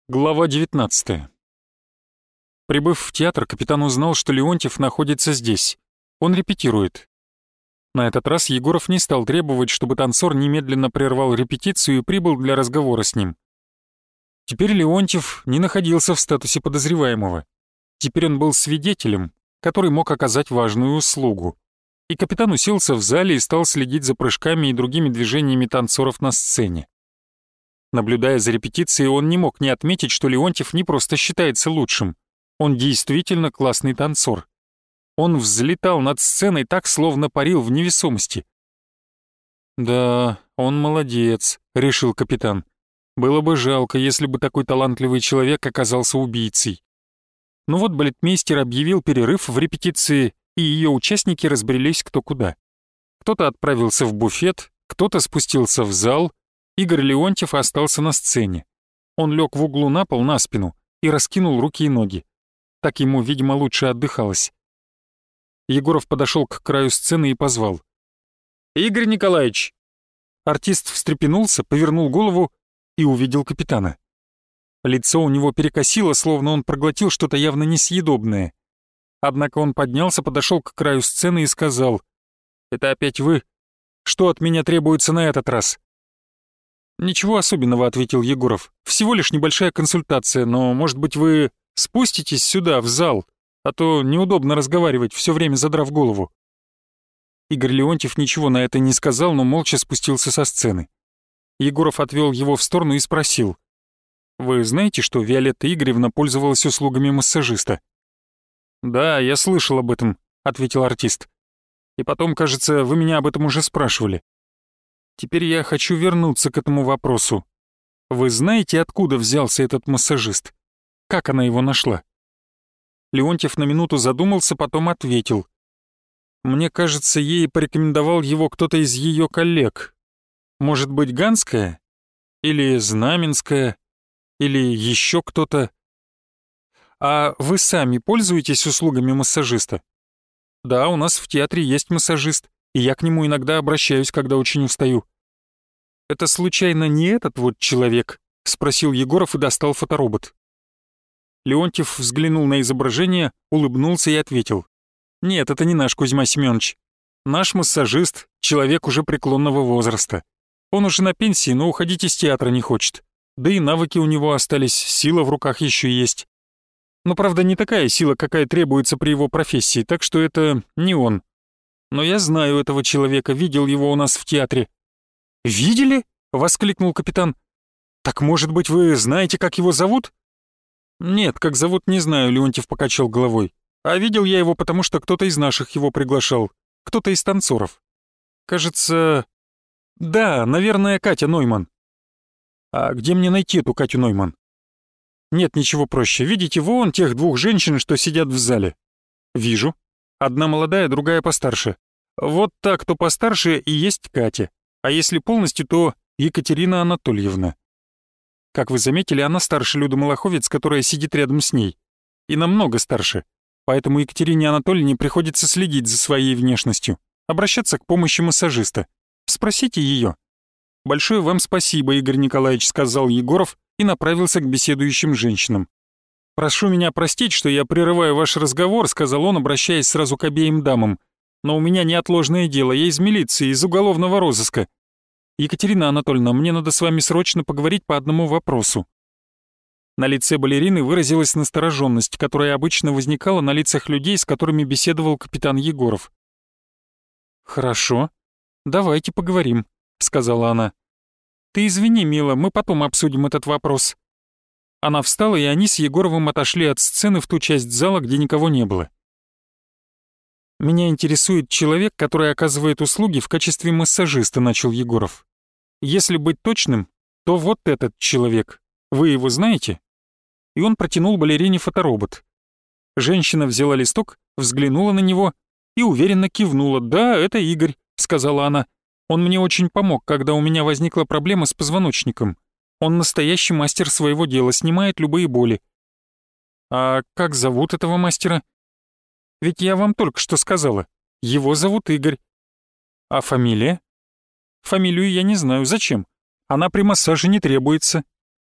Глава 19. Прибыв в театр, капитан узнал, что Леонтьев находится здесь. Он репетирует. На этот раз Егоров не стал требовать, чтобы танцор немедленно прервал репетицию и прибыл для разговора с ним. Теперь Леонтьев не находился в статусе подозреваемого. Теперь он был свидетелем, который мог оказать важную услугу. И капитан уселся в зале и стал следить за прыжками и другими движениями танцоров на сцене. Наблюдая за репетицией, он не мог не отметить, что Леонтьев не просто считается лучшим. Он действительно классный танцор. Он взлетал над сценой так, словно парил в невесомости. «Да, он молодец», — решил капитан. «Было бы жалко, если бы такой талантливый человек оказался убийцей». Но вот балетмейстер объявил перерыв в репетиции, и ее участники разбрелись кто куда. Кто-то отправился в буфет, кто-то спустился в зал. Игорь Леонтьев остался на сцене. Он лег в углу на пол на спину и раскинул руки и ноги. Так ему, видимо, лучше отдыхалось. Егоров подошел к краю сцены и позвал. «Игорь Николаевич!» Артист встрепенулся, повернул голову и увидел капитана. Лицо у него перекосило, словно он проглотил что-то явно несъедобное. Однако он поднялся, подошел к краю сцены и сказал: «Это опять вы? Что от меня требуется на этот раз?» «Ничего особенного», — ответил Егоров. «Всего лишь небольшая консультация, но, может быть, вы спуститесь сюда, в зал, а то неудобно разговаривать, все время задрав голову». Игорь Леонтьев ничего на это не сказал, но молча спустился со сцены. Егоров отвел его в сторону и спросил: «Вы знаете, что Виолетта Игоревна пользовалась услугами массажиста?» «Да, я слышал об этом», — ответил артист. «И потом, кажется, вы меня об этом уже спрашивали. Теперь я хочу вернуться к этому вопросу. Вы знаете, откуда взялся этот массажист? Как она его нашла?» Леонтьев на минуту задумался, потом ответил: «Мне кажется, ей порекомендовал его кто-то из ее коллег. Может быть, Ганская? Или Знаменская? Или еще кто-то? А вы сами пользуетесь услугами массажиста?» «Да, у нас в театре есть массажист, и я к нему иногда обращаюсь, когда очень устаю». «Это случайно не этот вот человек?» — спросил Егоров и достал фоторобот. Леонтьев взглянул на изображение, улыбнулся и ответил: «Нет, это не наш Кузьма Семенович. Наш массажист — человек уже преклонного возраста. Он уже на пенсии, но уходить из театра не хочет. Да и навыки у него остались, сила в руках еще есть. Но, правда, не такая сила, какая требуется при его профессии, так что это не он. Но я знаю этого человека, видел его у нас в театре». «Видели?» — воскликнул капитан. «Так, может быть, вы знаете, как его зовут?» «Нет, как зовут, не знаю», — Леонтьев покачал головой. «А видел я его, потому что кто-то из наших его приглашал. Кто-то из танцоров. Кажется... Да, наверное, Катя Нойман». «А где мне найти эту Катю Нойман?» «Нет, ничего проще. Видите вон тех двух женщин, что сидят в зале?» «Вижу. Одна молодая, другая постарше. Вот та, кто постарше, и есть Катя. А если полностью, то Екатерина Анатольевна. Как вы заметили, она старше Люды Малаховец, которая сидит рядом с ней. И намного старше. Поэтому Екатерине Анатольевне приходится следить за своей внешностью, обращаться к помощи массажиста. Спросите ее». «Большое вам спасибо, Игорь Николаевич», — сказал Егоров и направился к беседующим женщинам. «Прошу меня простить, что я прерываю ваш разговор», — сказал он, обращаясь сразу к обеим дамам. «Но у меня неотложное дело, я из милиции, из уголовного розыска. Екатерина Анатольевна, мне надо с вами срочно поговорить по одному вопросу». На лице балерины выразилась настороженность, которая обычно возникала на лицах людей, с которыми беседовал капитан Егоров. «Хорошо, давайте поговорим», — сказала она. «Ты извини, мила, мы потом обсудим этот вопрос». Она встала, и они с Егоровым отошли от сцены в ту часть зала, где никого не было. «Меня интересует человек, который оказывает услуги в качестве массажиста», — начал Егоров. «Если быть точным, то вот этот человек. Вы его знаете?» И он протянул балерине фоторобот. Женщина взяла листок, взглянула на него и уверенно кивнула. «Да, это Игорь», — сказала она. «Он мне очень помог, когда у меня возникла проблема с позвоночником. Он настоящий мастер своего дела, снимает любые боли». «А как зовут этого мастера?» «Ведь я вам только что сказала. Его зовут Игорь». «А фамилия?» «Фамилию я не знаю. Зачем? Она при массаже не требуется».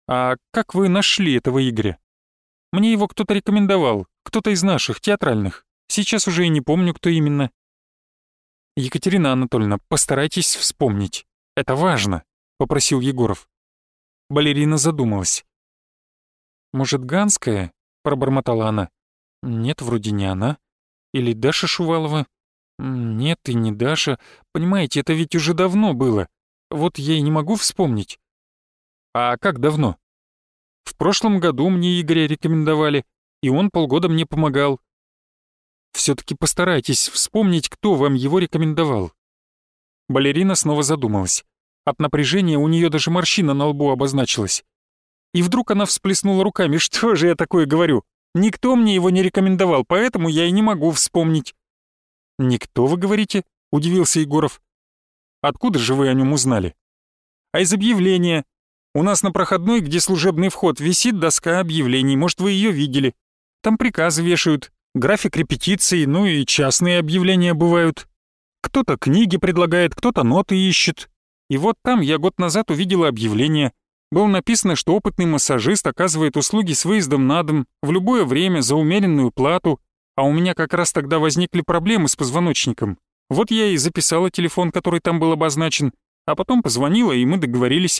«А как вы нашли этого Игоря? Мне его кто-то рекомендовал, кто-то из наших, театральных. Сейчас уже и не помню, кто именно». «Екатерина Анатольевна, постарайтесь вспомнить. Это важно», — попросил Егоров. Балерина задумалась. «Может, Ганская?» — пробормотала она. «Нет, вроде не она. Или Даша Шувалова?» «Нет, и не Даша. Понимаете, это ведь уже давно было. Вот я и не могу вспомнить». «А как давно?» «В прошлом году мне Игоря рекомендовали, и он полгода мне помогал». «Все-таки постарайтесь вспомнить, кто вам его рекомендовал». Балерина снова задумалась. От напряжения у нее даже морщина на лбу обозначилась. И вдруг она всплеснула руками. «Что же я такое говорю? Никто мне его не рекомендовал, поэтому я и не могу вспомнить». «Никто, вы говорите?» — удивился Егоров. «Откуда же вы о нем узнали?» «А из объявления. У нас на проходной, где служебный вход, висит доска объявлений. Может, вы ее видели? Там приказы вешают, график репетиций, ну и частные объявления бывают. Кто-то книги предлагает, кто-то ноты ищет. И вот там я год назад увидела объявление. Было написано, что опытный массажист оказывает услуги с выездом на дом в любое время за умеренную плату, а у меня как раз тогда возникли проблемы с позвоночником. Вот я и записала телефон, который там был обозначен, а потом позвонила, и мы договорились».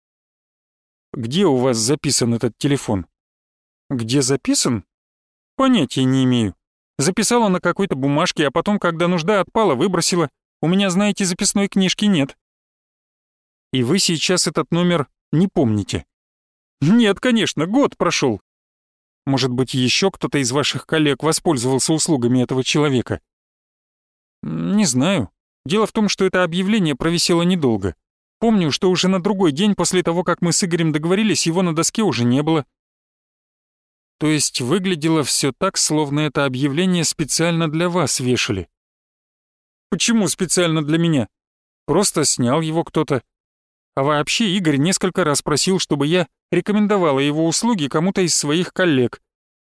«Где у вас записан этот телефон?» «Где записан? Понятия не имею. Записала на какой-то бумажке, а потом, когда нужда отпала, выбросила. У меня, знаете, записной книжки нет». «И вы сейчас этот номер не помните?» «Нет, конечно, год прошел». «Может быть, еще кто-то из ваших коллег воспользовался услугами этого человека?» «Не знаю. Дело в том, что это объявление провисело недолго. Помню, что уже на другой день после того, как мы с Игорем договорились, его на доске уже не было». «То есть выглядело все так, словно это объявление специально для вас вешали?» «Почему специально для меня? Просто снял его кто-то. А вообще Игорь несколько раз просил, чтобы я рекомендовала его услуги кому-то из своих коллег».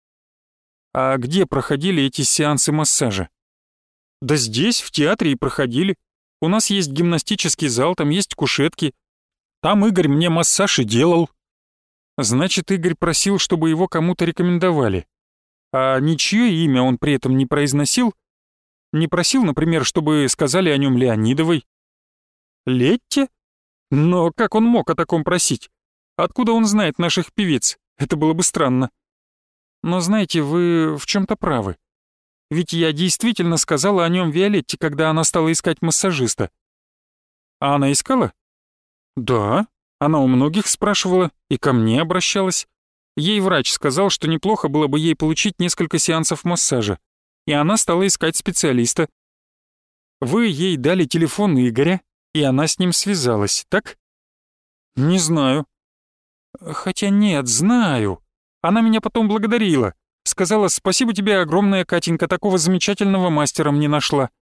«А где проходили эти сеансы массажа?» «Да здесь, в театре и проходили. У нас есть гимнастический зал, там есть кушетки. Там Игорь мне массаж и делал». «Значит, Игорь просил, чтобы его кому-то рекомендовали. А ничье имя он при этом не произносил? Не просил, например, чтобы сказали о нем Леонидовой?» «Летте? Но как он мог о таком просить? Откуда он знает наших певиц? Это было бы странно». «Но знаете, вы в чем-то правы. Ведь я действительно сказала о нем Виолетте, когда она стала искать массажиста». «А она искала?» «Да, она у многих спрашивала и ко мне обращалась. Ей врач сказал, что неплохо было бы ей получить несколько сеансов массажа, и она стала искать специалиста. Вы ей дали телефон Игоря, и она с ним связалась, так?» «Не знаю». «Хотя нет, знаю. Она меня потом благодарила. Сказала: спасибо тебе огромное, Катенька, такого замечательного мастера мне нашла».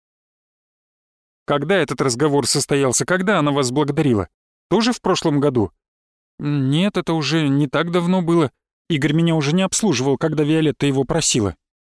«Когда этот разговор состоялся? Когда она вас благодарила? Тоже в прошлом году?» «Нет, это уже не так давно было. Игорь меня уже не обслуживал, когда Виолетта его просила».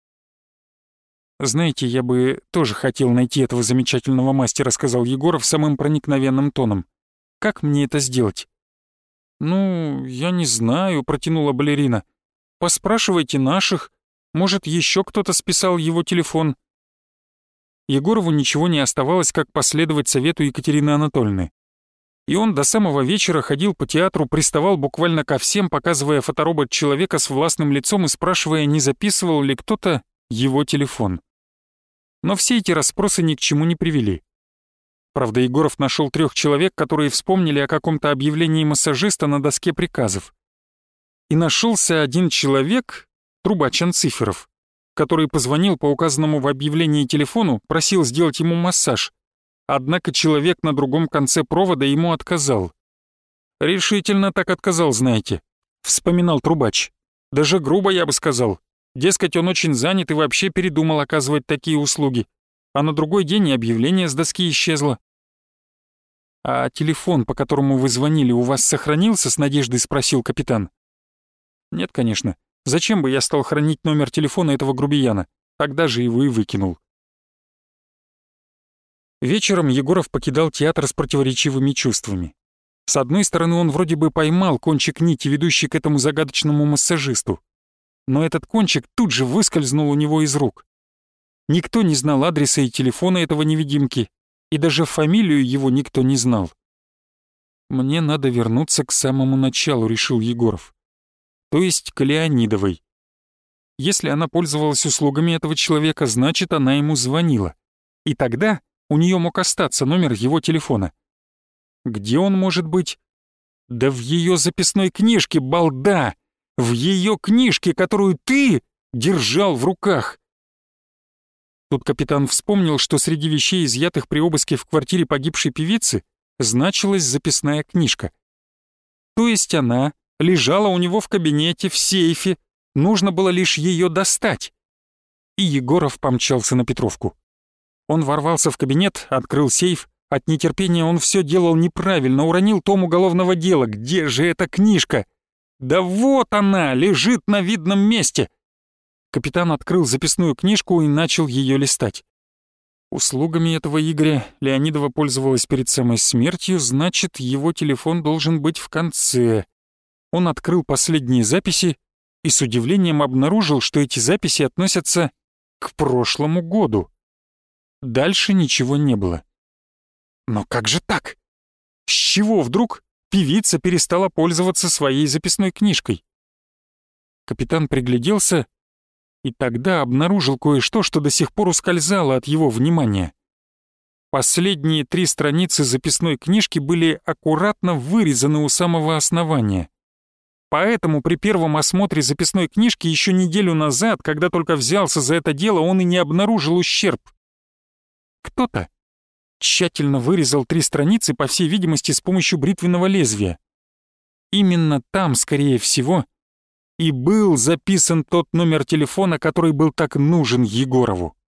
«Знаете, я бы тоже хотел найти этого замечательного мастера», — сказал Егоров самым проникновенным тоном. «Как мне это сделать?» «Ну, я не знаю», — протянула балерина. «Поспрашивайте наших. Может, еще кто-то списал его телефон». Егорову ничего не оставалось, как последовать совету Екатерины Анатольевны. И он до самого вечера ходил по театру, приставал буквально ко всем, показывая фоторобот человека с властным лицом и спрашивая, не записывал ли кто-то его телефон. Но все эти расспросы ни к чему не привели. Правда, Егоров нашел 3 человек, которые вспомнили о каком-то объявлении массажиста на доске приказов. И нашелся один человек, трубач Анциферов, который позвонил по указанному в объявлении телефону, просил сделать ему массаж. Однако человек на другом конце провода ему отказал. «Решительно так отказал, знаете», — вспоминал трубач. «Даже грубо, я бы сказал. Дескать, он очень занят и вообще передумал оказывать такие услуги. А на другой день и объявление с доски исчезло». «А телефон, по которому вы звонили, у вас сохранился?» — с надеждой спросил капитан. «Нет, конечно. Зачем бы я стал хранить номер телефона этого грубияна? Тогда же его и выкинул». Вечером Егоров покидал театр с противоречивыми чувствами. С одной стороны, он вроде бы поймал кончик нити, ведущий к этому загадочному массажисту. Но этот кончик тут же выскользнул у него из рук. Никто не знал адреса и телефона этого невидимки, и даже фамилию его никто не знал. «Мне надо вернуться к самому началу», — решил Егоров. То есть к Леонидовой. Если она пользовалась услугами этого человека, значит, она ему звонила. И тогда у нее мог остаться номер его телефона. Где он может быть? Да в ее записной книжке, балда! В ее книжке, которую ты держал в руках. Тут капитан вспомнил, что среди вещей, изъятых при обыске в квартире погибшей певицы, значилась записная книжка. То есть она лежала у него в кабинете, в сейфе, нужно было лишь ее достать. И Егоров помчался на Петровку. Он ворвался в кабинет, открыл сейф. От нетерпения он все делал неправильно, уронил том уголовного дела. Где же эта книжка? Да вот она, лежит на видном месте. Капитан открыл записную книжку и начал ее листать. Услугами этого Игоря Леонидова пользовалась перед самой смертью, значит, его телефон должен быть в конце. Он открыл последние записи и с удивлением обнаружил, что эти записи относятся к прошлому году. Дальше ничего не было. Но как же так? С чего вдруг певица перестала пользоваться своей записной книжкой? Капитан пригляделся и тогда обнаружил кое-что, что до сих пор ускользало от его внимания. Последние 3 страницы записной книжки были аккуратно вырезаны у самого основания. Поэтому при первом осмотре записной книжки еще неделю назад, когда только взялся за это дело, он и не обнаружил ущерб. Кто-то тщательно вырезал 3 страницы, по всей видимости, с помощью бритвенного лезвия. Именно там, скорее всего, и был записан тот номер телефона, который был так нужен Егорову.